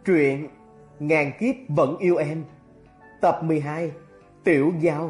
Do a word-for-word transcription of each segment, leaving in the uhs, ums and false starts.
Truyện Ngàn Kiếp Vẫn Yêu Em, tập mười hai, Tiểu Giao.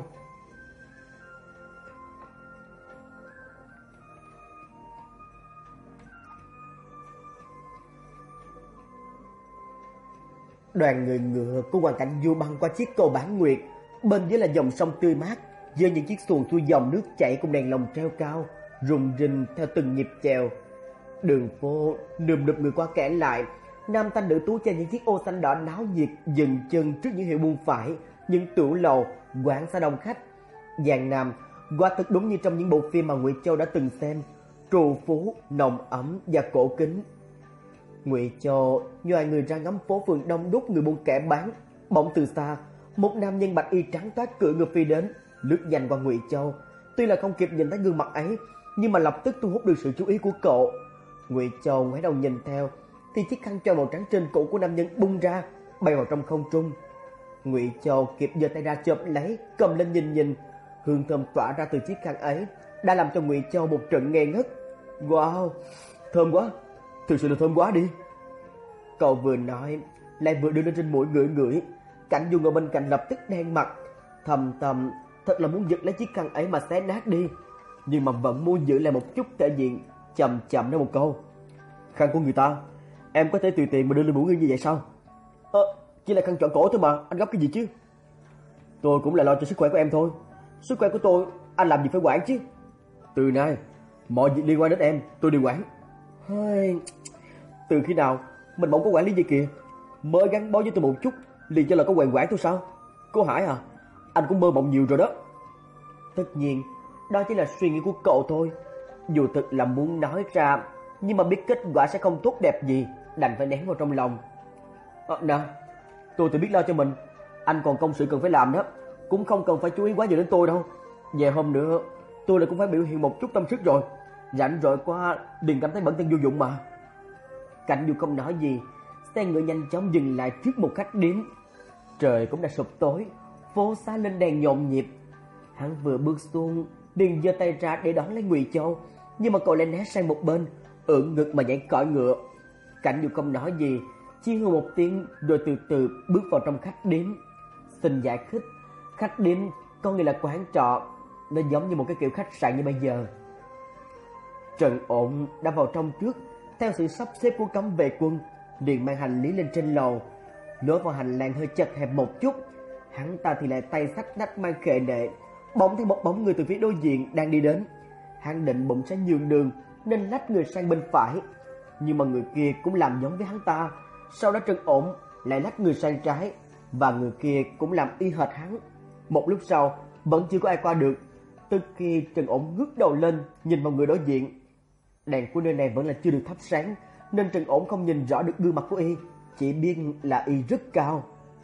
Đoàn người ngựa của Hoàng Cảnh Du băng qua chiếc cầu Bán Nguyệt, bên dưới là dòng sông tươi mát, với những chiếc xuồng xuôi dòng nước chảy cùng đèn lồng treo cao, rung rinh theo từng nhịp chèo. Đường phố nườm nượp người qua kẻ lại, nam thanh nữ tú trên những chiếc ô xanh đỏ náo nhiệt dừng chân trước những hiệu buôn phải, những tửu lầu, quán xá đông khách. Giang Nam quả thực đúng như trong những bộ phim mà Ngụy Châu đã từng xem, trù phú, nồng ấm và cổ kính. Ngụy Châu nhòi người ra ngắm phố phường đông đúc người buôn kẻ bán, bỗng từ xa một nam nhân bạch y trắng toát cưỡi ngựa phi đến, lướt nhanh qua Ngụy Châu. Tuy là không kịp nhìn thấy gương mặt ấy, nhưng mà lập tức thu hút được sự chú ý của cậu. Ngụy Châu ngoái đầu nhìn theo, thì chiếc khăn choàng màu trắng trên cổ của nam nhân bung ra, bay vào trong không trung. Ngụy Châu kịp giơ tay ra chộp lấy, cầm lên nhìn nhìn, hương thơm tỏa ra từ chiếc khăn ấy đã làm cho Ngụy Châu một trận ngây ngất. Wow, thơm quá, thực sự là thơm quá đi. Cậu vừa nói lại vừa đưa lên trên mũi ngửi ngửi. Cảnh Du ngồi bên cạnh lập tức đen mặt, thầm thầm thật là muốn giật lấy chiếc khăn ấy mà xé nát đi, nhưng mà vẫn muốn giữ lại một chút thể diện, chậm chậm nói một câu: khăn của người ta, em có thể tùy tiện mà đưa lên mũi như vậy sao? Ơ, à, chỉ là khăn trọn cổ thôi mà, anh gấp cái gì chứ? Tôi cũng là lo cho sức khỏe của em thôi. Sức khỏe của tôi, anh làm gì phải quản chứ? Từ nay, mọi việc liên quan đến em, tôi đều quản. Hơi... Từ khi nào mình bỗng có quản lý gì kìa? Mới gắn bó với tôi một chút, liền cho là có quyền quản tôi sao? Cô Hải à, anh cũng mơ mộng nhiều rồi đó. Tất nhiên, đó chỉ là suy nghĩ của cậu thôi. Dù thực là muốn nói ra, nhưng mà biết kết quả sẽ không tốt đẹp gì, đành phải nén vào trong lòng. À, nè, tôi tự biết lo cho mình. Anh còn công sự cần phải làm đó, cũng không cần phải chú ý quá nhiều đến tôi đâu. Về hôm nữa, tôi lại cũng phải biểu hiện một chút tâm sức rồi. Rảnh rỗi quá, đừng cảm thấy bận thân vô dụng mà. Cảnh Du không nói gì, xe ngựa nhanh chóng dừng lại trước một khách điếm. Trời cũng đã sụp tối, phố xá lên đèn nhộn nhịp. Hắn vừa bước xuống, liền giơ tay ra để đón lấy Ngụy Châu, nhưng mà cậu lại né sang một bên, ưỡn ngực mà nhảy cõi ngựa. Cảnh Du không nói gì, chỉ hừ một tiếng rồi từ từ bước vào trong khách điếm. Xin giải thích, khách điếm có nghĩa là quán trọ, nó giống như một cái kiểu khách sạn như bây giờ. Trần Ổn đã vào trong trước, theo sự sắp xếp của cấm vệ quân, liền mang hành lý lên trên lầu. Lối vào hành lang hơi chật hẹp một chút, hắn ta thì lại tay xách nách mang khệ nệ. Bỗng thấy một bóng người từ phía đối diện đang đi đến. Hắn định bụng sẽ nhường đường nên lách người sang bên phải, nhưng mà người kia cũng làm giống với hắn ta. Sau đó Trần Ổn lại lách người sang trái, và người kia cũng làm y hệt hắn. Một lúc sau vẫn chưa có ai qua được, từ khi Trần Ổn ngước đầu lên nhìn vào người đối diện. Đèn của nơi này vẫn là chưa được thắp sáng, nên Trần Ổn không nhìn rõ được gương mặt của y, chỉ biết là y rất cao.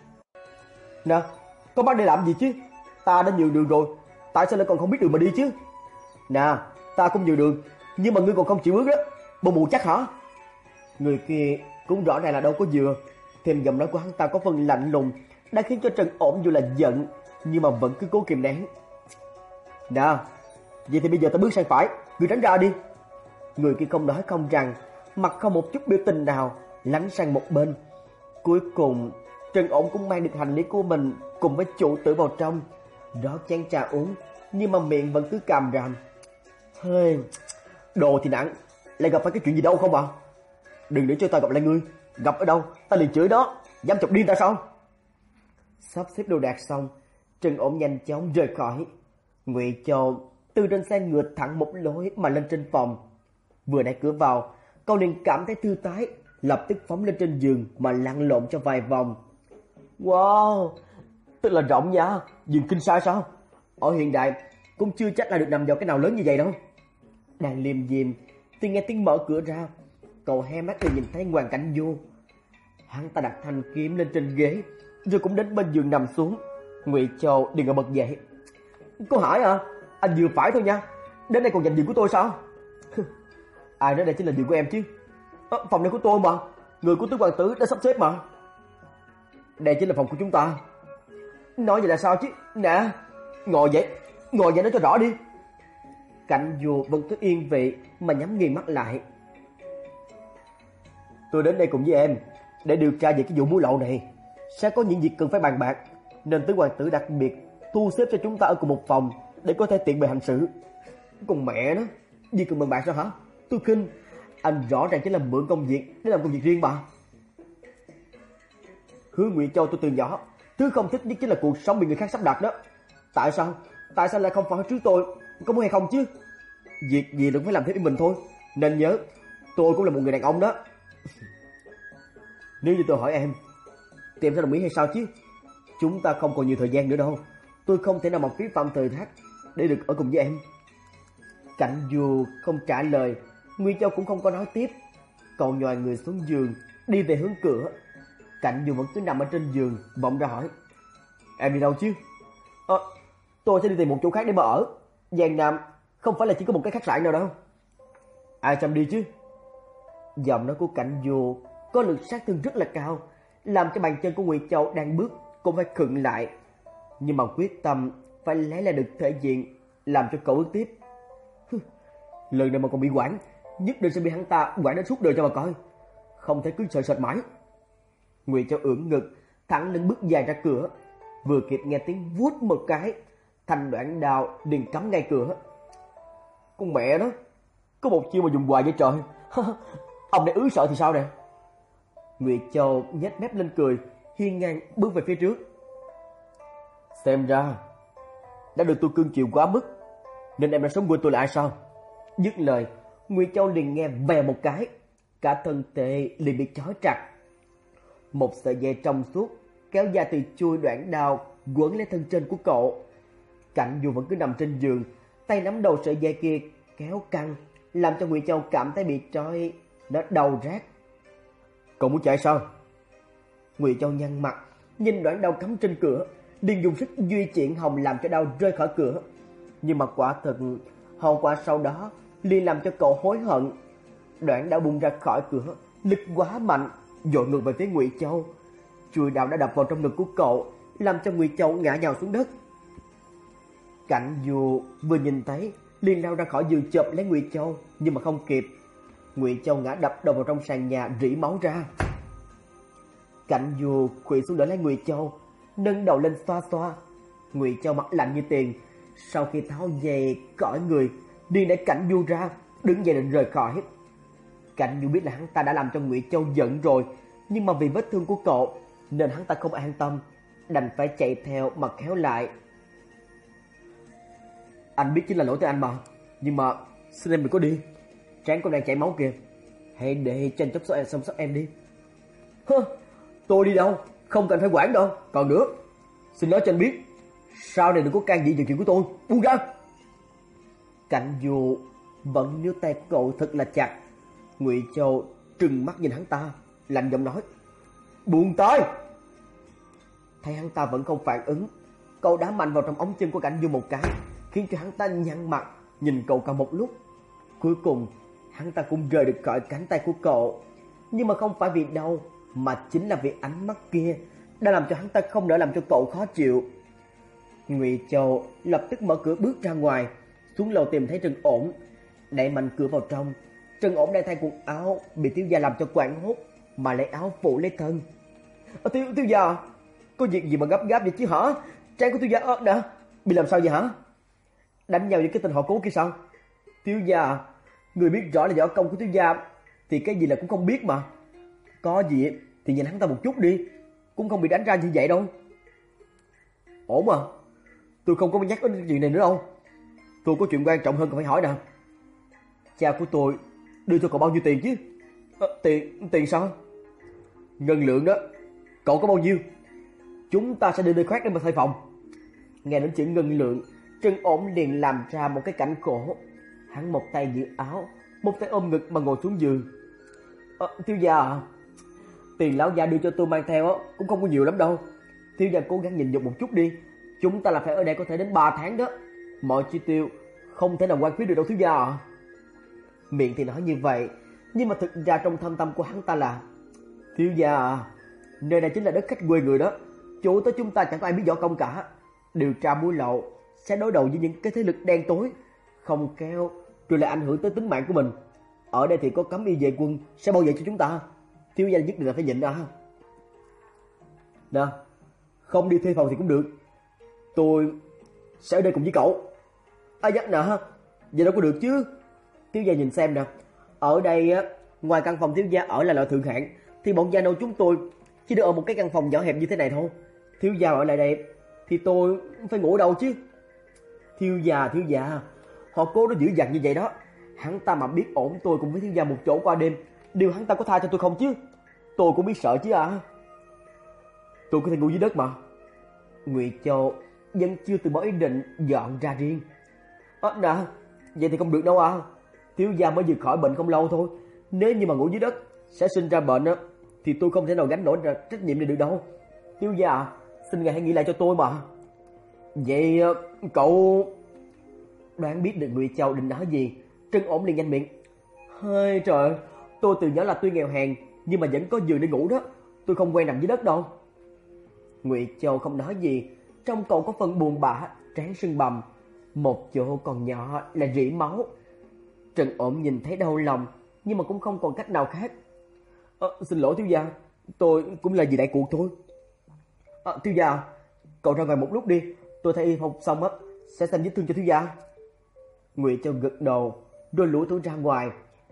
Nè, có bắt đây làm gì chứ? Ta đã nhường đường rồi, tại sao lại còn không biết đường mà đi chứ? Nè, ta cũng nhường đường, nhưng mà ngươi còn không chịu bước đó, bộ mù chắc hả? Người kia cũng rõ ràng là đâu có vừa, thêm giọng nói của hắn ta có phần lạnh lùng, đã khiến cho Trần Ổn dù là giận nhưng mà vẫn cứ cố kìm nén. Nè, vậy thì bây giờ ta bước sang phải, ngươi tránh ra đi. Người kia không nói không rằng, mặt không một chút biểu tình nào, lánh sang một bên. Cuối cùng Trần Ổn cũng mang được hành lý của mình cùng với chủ tử vào trong, rót chén trà uống, nhưng mà miệng vẫn cứ càm ràm. Hơi, đồ thì nặng, lại gặp phải cái chuyện gì đâu không ạ? À? Đừng để cho ta gặp lại ngươi, gặp ở đâu ta liền chửi đó, dám chọc điên ta sao? Sắp xếp đồ đạc xong, Trần Ổn nhanh chóng rời khỏi. Ngụy Châu từ trên xe ngựa thẳng một lối mà lên trên phòng. Vừa đẩy cửa vào, cậu liền cảm thấy thư thái, lập tức phóng lên trên giường mà lăn lộn cho vài vòng. Wow, tức là rộng nha, giường kinh sai sao? Ở hiện đại cũng chưa chắc là được nằm vào cái nào lớn như vậy đâu. Đang liêm diêm thì nghe tiếng mở cửa ra, cậu hé mắt liền nhìn thấy Hoàng Cảnh Du. Hắn ta đặt thanh kiếm lên trên ghế, rồi cũng đến bên giường nằm xuống. Ngụy Châu liền ngồi bật dậy. Cô Hải à, anh vừa phải thôi nha, đến đây còn giành giường của tôi sao? Ai nói đây chính là giường của em chứ? À, phòng này của tôi mà, người của tứ hoàng tử đã sắp xếp mà. Đây chính là phòng của chúng ta. Nói vậy là sao chứ? Nè, ngồi dậy, ngồi dậy nói cho rõ đi. Cảnh Du vẫn cứ yên vị mà nhắm nghiền mắt lại. Tôi đến đây cùng với em, Để điều tra về cái vụ mua lậu này, sẽ có những việc cần phải bàn bạc, nên tứ hoàng tử đặc biệt thu xếp cho chúng ta ở cùng một phòng để có thể tiện bề hành sự. Còn mẹ nó, gì cần bàn bạc sao hả? Tôi khinh, anh rõ ràng chỉ là mượn công việc để làm công việc riêng mà. Hứa Ngụy Châu tôi từ nhỏ, thứ không thích nhất chính là cuộc sống bị người khác sắp đặt đó. Tại sao? Tại sao lại không phải trước tôi? Có muốn hay không chứ? Việc gì đừng phải làm theo ý mình thôi. Nên nhớ, tôi cũng là một người đàn ông đó. Nếu như tôi hỏi em, thì em sẽ đồng ý hay sao chứ? Chúng ta không còn nhiều thời gian nữa đâu. Tôi không thể nào mà phí phạm thời khắc để được ở cùng với em. Cảnh Du không trả lời, Ngụy Châu cũng không có nói tiếp. Cậu nhòi người xuống giường, đi về hướng cửa. Cảnh Du vẫn cứ nằm ở trên giường, vọng ra hỏi: Em đi đâu chứ? Ờ, tôi sẽ đi tìm một chỗ khác để mà ở. Giang Nam không phải là chỉ có một cái khách sạn nào đâu. Ai chăm đi chứ? Giọng nói của Cảnh Du có lực sát thương rất là cao, làm cho bàn chân của Ngụy Châu đang bước cũng phải khựng lại. Nhưng mà quyết tâm phải lấy lại được thể diện, làm cho cậu bước tiếp. Lần này mà còn bị quản, nhất định sẽ bị hắn ta quản đến suốt đời cho mà coi. Không thể cứ sợ sệt mãi. Ngụy Châu ưỡn ngực, thẳng lưng bước dài ra cửa. Vừa kịp nghe tiếng vuốt một cái, thanh đoạn đao liền cắm ngay cửa. Con mẹ đó, có một chiêu mà dùng hoài vậy trời. Ông này ứ sợ thì sao nè? Ngụy Châu nhếch mép lên cười, hiên ngang bước về phía trước. Xem ra đã được tôi cưng chiều quá mức, nên em đã sống quên tôi là ai sao? Dứt lời, Ngụy Châu liền nghe vèo một cái, cả thân thể liền bị trói chặt. Một sợi dây trong suốt kéo dài từ chuôi đoạn đao quấn lấy thân trên của cậu. Cảnh Du vẫn cứ nằm trên giường, tay nắm đầu sợi dây kia kéo căng, làm cho Ngụy Châu cảm thấy bị trói, nó đau rát. Cậu muốn chạy sao? Ngụy Châu nhăn mặt, nhìn đoạn đao cắm trên cửa, liền dùng sức duy chuyển hồng làm cho đao rơi khỏi cửa. Nhưng mà quả thực hậu quả sau đó liền làm cho cậu hối hận. Đoạn đao bung ra khỏi cửa, lực quá mạnh, dội ngược về phía Ngụy Châu. Chuôi đao đã đập vào trong ngực của cậu, làm cho Ngụy Châu ngã nhào xuống đất. Cảnh Du vừa nhìn thấy liền lao ra khỏi giường chộp lấy Ngụy Châu, nhưng mà không kịp. Ngụy Châu ngã đập đầu vào trong sàn nhà, rỉ máu ra. Cảnh Du khuỵu xuống đỡ lấy Ngụy Châu, nâng đầu lên xoa xoa. Ngụy Châu mặt lạnh như tiền, sau khi tháo dây cõi người, liền để Cảnh Du ra, đứng dậy định rời khỏi. Cảnh Du biết là hắn ta đã làm cho Ngụy Châu giận rồi, nhưng mà vì vết thương của cậu nên hắn ta không an tâm, đành phải chạy theo mà kéo lại. Anh biết chính là lỗi tại anh mà, nhưng mà xin em đừng có đi. Trán con đang chảy máu kìa, hãy để tranh chấp số em xăm sóc em đi. Hơ, tôi đi đâu, không cần phải quản đâu. Còn nữa, xin nói cho anh biết, sau này đừng có can dự vào chuyện của tôi, buông ra. Cảnh Du vẫn níu tay cậu thật là chặt. Ngụy Châu trừng mắt nhìn hắn ta, lạnh giọng nói: Buông tay. Thấy hắn ta vẫn không phản ứng, cậu đá mạnh vào trong ống chân của Cảnh Du một cái, khiến cho hắn ta nhăn mặt nhìn cậu cả một lúc. Cuối cùng hắn ta cũng rời được khỏi cánh tay của cậu, nhưng mà không phải vì đau, mà chính là vì ánh mắt kia đã làm cho hắn ta không nỡ làm cho cậu khó chịu. Ngụy Châu lập tức mở cửa bước ra ngoài, xuống lầu tìm thấy Trần Ổn, đẩy mạnh cửa vào trong. Trần Ổn đang thay quần áo bị thiếu gia làm cho quảng hốt, mà lấy áo phủ lấy thân. Ờ, thiếu thiếu gia, có việc gì mà gấp gáp vậy chứ hả? Trán của thiếu gia ớt đã bị làm sao vậy hả? Đánh nhau với cái tên họ Cố kia sao? Thiếu gia, người biết rõ là võ công của thiếu gia thì cái gì là cũng không biết mà. Có gì thì nhìn hắn ta một chút đi, cũng không bị đánh ra như vậy đâu. Ổn mà, tôi không có nhắc đến chuyện này nữa đâu. Tôi có chuyện quan trọng hơn cần phải hỏi nè. Cha của tôi đưa cho cậu bao nhiêu tiền chứ? À, tiền tiền sao? Ngân lượng đó. Cậu có bao nhiêu? Chúng ta sẽ đi nơi khác để mà thuê phòng. Nghe đến chữ ngân lượng, Trần Ổn liền làm ra một cái cảnh khổ. Hắn một tay giữ áo, một tay ôm ngực mà ngồi xuống giường. À, thiếu gia à, tiền lão gia đưa cho tôi mang theo cũng không có nhiều lắm đâu. Thiếu gia cố gắng nhìn dụng một chút đi. Chúng ta là phải ở đây có thể đến ba tháng đó. Mọi chi tiêu không thể nào quan phí được đâu thiếu gia à. Miệng thì nói như vậy, nhưng mà thực ra trong thâm tâm của hắn ta là: thiếu gia à, nơi này chính là đất khách quê người đó. Chủ tới chúng ta chẳng có ai biết võ công cả. Điều tra buôn lậu sẽ đối đầu với những cái thế lực đen tối, không khéo rồi lại ảnh hưởng tới tính mạng của mình. Ở đây thì có cấm y vệ quân sẽ bảo vệ cho chúng ta. thiếu gia nhất định là phải nhịn đó. Nè, không đi thuê phòng thì cũng được. Tôi sẽ ở đây cùng với cậu. À dắt nè, vậy đâu có được chứ. Thiếu gia nhìn xem nè, ở đây á, ngoài căn phòng thiếu gia ở là loại thượng hạng, thì bọn gia nô chúng tôi chỉ được ở một cái căn phòng nhỏ hẹp như thế này thôi. Thiếu gia ở lại đây thì tôi phải ngủ đâu chứ. Thiếu gia, thiếu gia, họ cố nó dữ dằn như vậy đó. Hắn ta mà biết ổn tôi cùng với thiếu gia một chỗ qua đêm, điều hắn ta có tha cho tôi không chứ? Tôi cũng biết sợ chứ à. Tôi có thể ngủ dưới đất mà. Ngụy Châu vẫn chưa từ bỏ ý định dọn ra riêng. Ơ nè, vậy thì không được đâu à. Thiếu gia mới vừa khỏi bệnh không lâu thôi. Nếu như mà ngủ dưới đất sẽ sinh ra bệnh á, thì tôi không thể nào gánh nổi trách nhiệm này được đâu. Thiếu gia à, xin ngài hãy nghĩ lại cho tôi mà. Vậy cậu đoán biết được Ngụy Châu định nói gì, Trân Ổn liền nhanh miệng. Hơi trời, tôi từ nhỏ là tuy nghèo hèn nhưng mà vẫn có giường để ngủ đó. Tôi không quen nằm dưới đất đâu. Ngụy Châu không nói gì, trong cậu có phần buồn bã, trán sưng bầm, một chỗ còn nhỏ là rỉ máu. Trân Ổn nhìn thấy đau lòng nhưng mà cũng không còn cách nào khác. À, xin lỗi thiếu gia, tôi cũng là vì đại cuộc thôi. À, thiếu gia, cậu ra ngoài một lúc đi, tôi thay y phục xong á sẽ xem vết thương cho thiếu gia. Ngụy Châu gật đầu, rồi lủi thủi ra ngoài.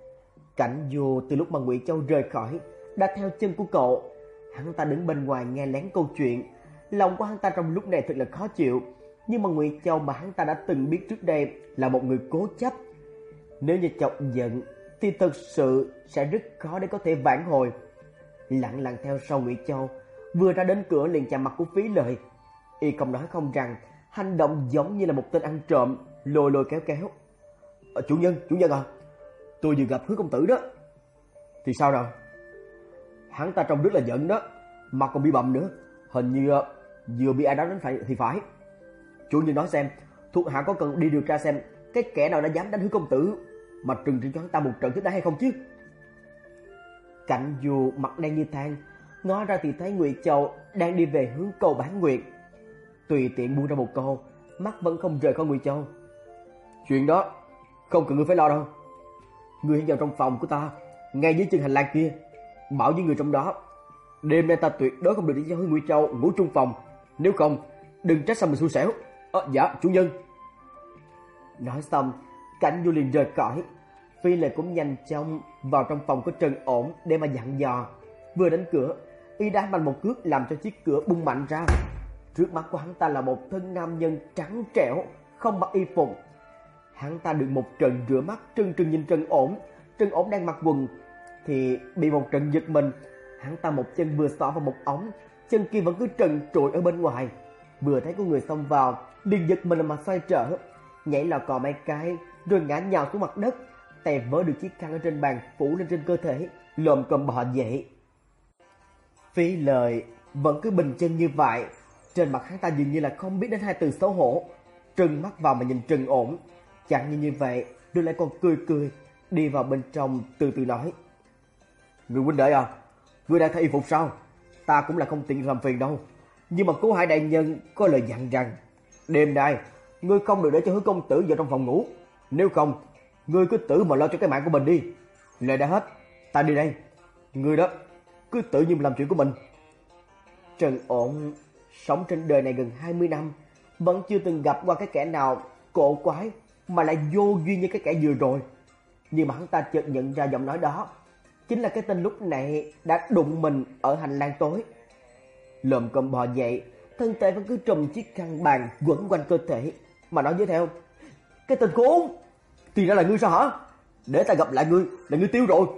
Cảnh Vô từ lúc mà Ngụy Châu rời khỏi đã theo chân của cậu. Hắn ta đứng bên ngoài nghe lén câu chuyện, lòng của hắn ta trong lúc này thật là khó chịu. Nhưng mà Ngụy Châu mà hắn ta đã từng biết trước đây là một người cố chấp. Nếu như chọc giận thì thật sự sẽ rất khó để có thể vãn hồi. Lặng lặng theo sau Ngụy Châu, vừa ra đến cửa liền chạm mặt của Phí Lợi. Y không nói không rằng, hành động giống như là một tên ăn trộm, lôi lôi kéo kéo. À, chủ nhân, chủ nhân à, tôi vừa gặp Hứa công tử đó. Thì sao nào? Hắn ta trông rất là giận đó, mặt còn bị bầm nữa, hình như uh, vừa bị ai đó đánh phải thì phải. Chủ nhân nói xem, thuộc hạ có cần đi điều tra xem cái kẻ nào đã dám đánh Hứa công tử mà trừng trị cho hắn ta một trận thế đã hay không chứ? Cảnh Dù mặt đen như than, ngó ra thì thấy Ngụy Châu đang đi về hướng cầu Bán Nguyệt. Tùy tiện buông ra một câu, mắt vẫn không rời khỏi Ngụy Châu. Chuyện đó không cần ngươi phải lo đâu. Ngươi hãy vào trong phòng của ta, ngay dưới chân hành lang kia, bảo với người trong đó, đêm nay ta tuyệt đối không được để cho Ngụy Châu ngủ chung phòng, nếu không đừng trách sao mình xui xẻo. Ờ, dạ chủ nhân. Nói xong, Cảnh Du liền rời khỏi. Phi Lệ cũng nhanh chóng vào trong phòng của Trần Ổn để mà dặn dò. Vừa đến cửa, y đá mạnh một cước làm cho chiếc cửa bung mạnh ra. Trước mắt của hắn ta là một thân nam nhân trắng trẻo, không mặc y phục. Hắn ta được một trận rửa mắt trừng trừng nhìn Trần Ổn. Trần Ổn đang mặc quần thì bị một trận giật mình. Hắn ta một chân vừa xỏ vào một ống, chân kia vẫn cứ trần trụi ở bên ngoài. Vừa thấy có người xông vào, liền giật mình mà xoay trở, nhảy lò cò mấy cái rồi ngã nhào xuống mặt đất, tay vớ được chiếc khăn ở trên bàn phủ lên trên cơ thể, lồm cồm bò dậy. Phí Lợi vẫn cứ bình chân như vậy, trên mặt hắn ta dường như là không biết đến hai từ xấu hổ, trừng mắt vào mà nhìn Trần Ổn. Chẳng như như vậy, rồi lại còn cười cười, đi vào bên trong từ từ nói: Người huynh đệ à, ngươi đang thay y phục sao? Ta cũng là không tiện làm phiền đâu, nhưng mà Cố Hải đại nhân có lời dặn rằng đêm nay ngươi không được để cho Hứa công tử vào trong phòng ngủ, nếu không ngươi cứ tự mà lo cho cái mạng của mình đi. Lời đã hết, ta đi đây, ngươi đó cứ tự nhiên làm chuyện của mình. Trần Ổn sống trên đời này gần hai mươi năm, vẫn chưa từng gặp qua cái kẻ nào cổ quái mà lại vô duyên như cái kẻ vừa rồi. Nhưng mà hắn ta chợt nhận ra giọng nói đó chính là cái tên lúc này đã đụng mình ở hành lang tối. Lồm cồm bò dậy, thân thể vẫn cứ trùm chiếc khăn bàn quấn quanh cơ thể, mà nói với theo: Cái tên khốn, thì ra là ngươi sao hả? Để ta gặp lại ngươi là ngươi tiêu rồi.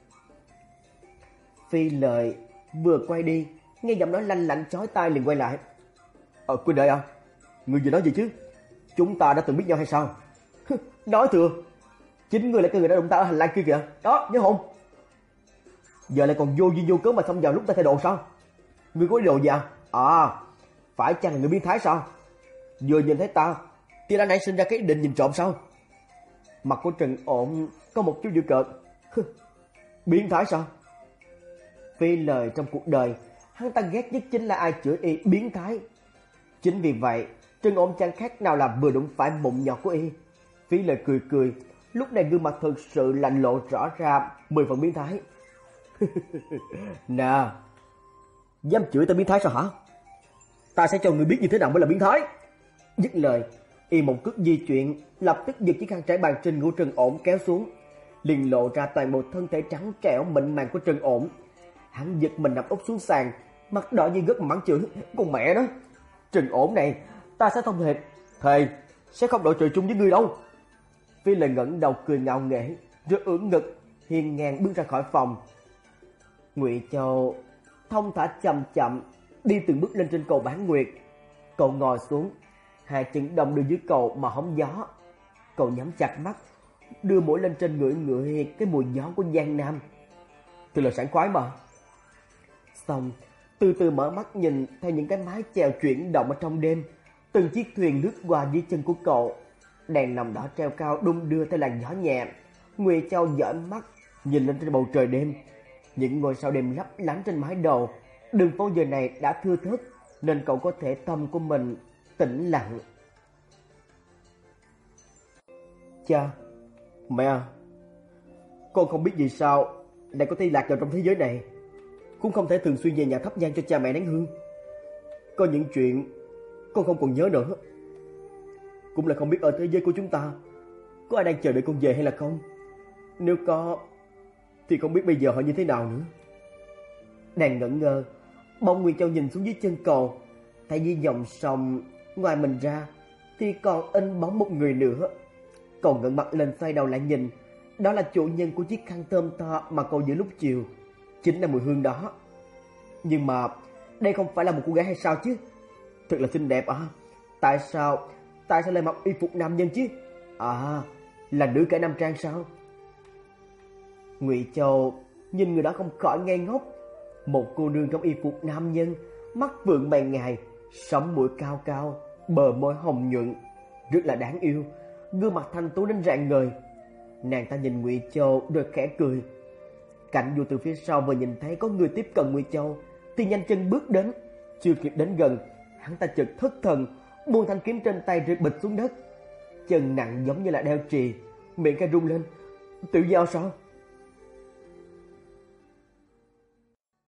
Phi Lợi vừa quay đi, nghe giọng nói lanh lảnh chói tai liền quay lại: Ờ, Quynh đệ à, ngươi vừa nói gì chứ? Chúng ta đã từng biết nhau hay sao? Nói thừa, chính ngươi là cái người đã đụng ta ở hành lang kia kìa, đó, nhớ không? Giờ lại còn vô duyên vô cớ mà xông vào lúc ta thay đồ sao? Ngươi có ý đồ gì à? À, phải chăng là người biến thái sao? Vừa nhìn thấy ta thì đã nảy sinh ra cái ý định nhìn trộm sao? Mặt của Trần Ổn có một chút dữ cợt. Biến thái sao? Phi Lợi trong cuộc đời hắn ta ghét nhất chính là ai chửi y biến thái. Chính vì vậy Trần Ổn chẳng khác nào là vừa đụng phải mụn nhọt của y. Phi Lợi cười cười, lúc này gương mặt thực sự lạnh lộ rõ ra mười phần biến thái. Nè, dám chửi ta biến thái sao hả? Ta sẽ cho người biết như thế nào mới là biến thái. Dứt lời, y một cước di chuyển, lập tức giật chiếc khăn trải bàn trên của Trần Ổn kéo xuống, liền lộ ra toàn bộ thân thể trắng trẻo mịn màng của Trần Ổn. Hắn giật mình nằm úp xuống sàn, mặt đỏ như gấc mắng chửi: "Con mẹ đó, Trần Ổn này, ta sẽ thông hệt, thề sẽ không đội trời chung với ngươi đâu." Phi Lợi ngẩng đầu cười ngạo nghễ, rồi ưỡn ngực, hiên ngang bước ra khỏi phòng. Ngụy Châu thông thả chậm chậm đi từng bước lên trên cầu Bán Nguyệt. Cậu ngồi xuống, hai chân đồng đưa dưới cầu mà hóng gió. Cậu nhắm chặt mắt, đưa mũi lên trên ngửi ngửi cái mùi gió của Giang Nam. Thật là sảng khoái mà. Xong, từ từ mở mắt nhìn theo những cái mái chèo chuyển động ở trong đêm, từng chiếc thuyền lướt qua dưới chân của cậu. Đèn nằm đỏ treo cao đung đưa theo làn gió nhẹ. Ngụy Châu dõi mắt nhìn lên trên bầu trời đêm, những ngôi sao đêm lấp lánh trên mái đầu. Đường phố giờ này đã thưa thớt, nên cậu có thể tâm của mình tĩnh lặng. Cha, mẹ, con không biết vì sao lại có thể lạc vào trong thế giới này, cũng không thể thường xuyên về nhà thắp nhang cho cha mẹ nén hương. Có những chuyện con không còn nhớ nữa, cũng là không biết ở thế giới của chúng ta có ai đang chờ đợi con về hay là không. Nếu có thì không biết bây giờ họ như thế nào nữa. Đang ngẩn ngơ, bỗng Nguyên Châu nhìn xuống dưới chân cầu, thấy dưới dòng sông ngoài mình ra thì còn in bóng một người nữa. Cậu ngẩng mặt lên xoay đầu lại nhìn, đó là chủ nhân của chiếc khăn thơm tho mà cậu giữ lúc chiều, chính là mùi hương đó. Nhưng mà đây không phải là một cô gái hay sao chứ? Thật là xinh đẹp à? Tại sao, tại sao lại mặc y phục nam nhân chứ? À, là nữ cải nam trang sao? Ngụy Châu nhìn người đó không khỏi ngây ngốc. Một cô nương trong y phục nam nhân, mắt vượng mày ngài, sống mũi cao cao, bờ môi hồng nhuận, rất là đáng yêu, gương mặt thanh tú đến rạng ngời. Nàng ta nhìn Ngụy Châu rồi khẽ cười. Cảnh Du từ phía sau vừa nhìn thấy có người tiếp cận Ngụy Châu thì nhanh chân bước đến. Chưa kịp đến gần, hắn ta chợt thất thần, buông thanh kiếm trên tay rơi bịch xuống đất. Chân nặng giống như là đeo trì, miệng cái rung lên. Tiểu Giao sao?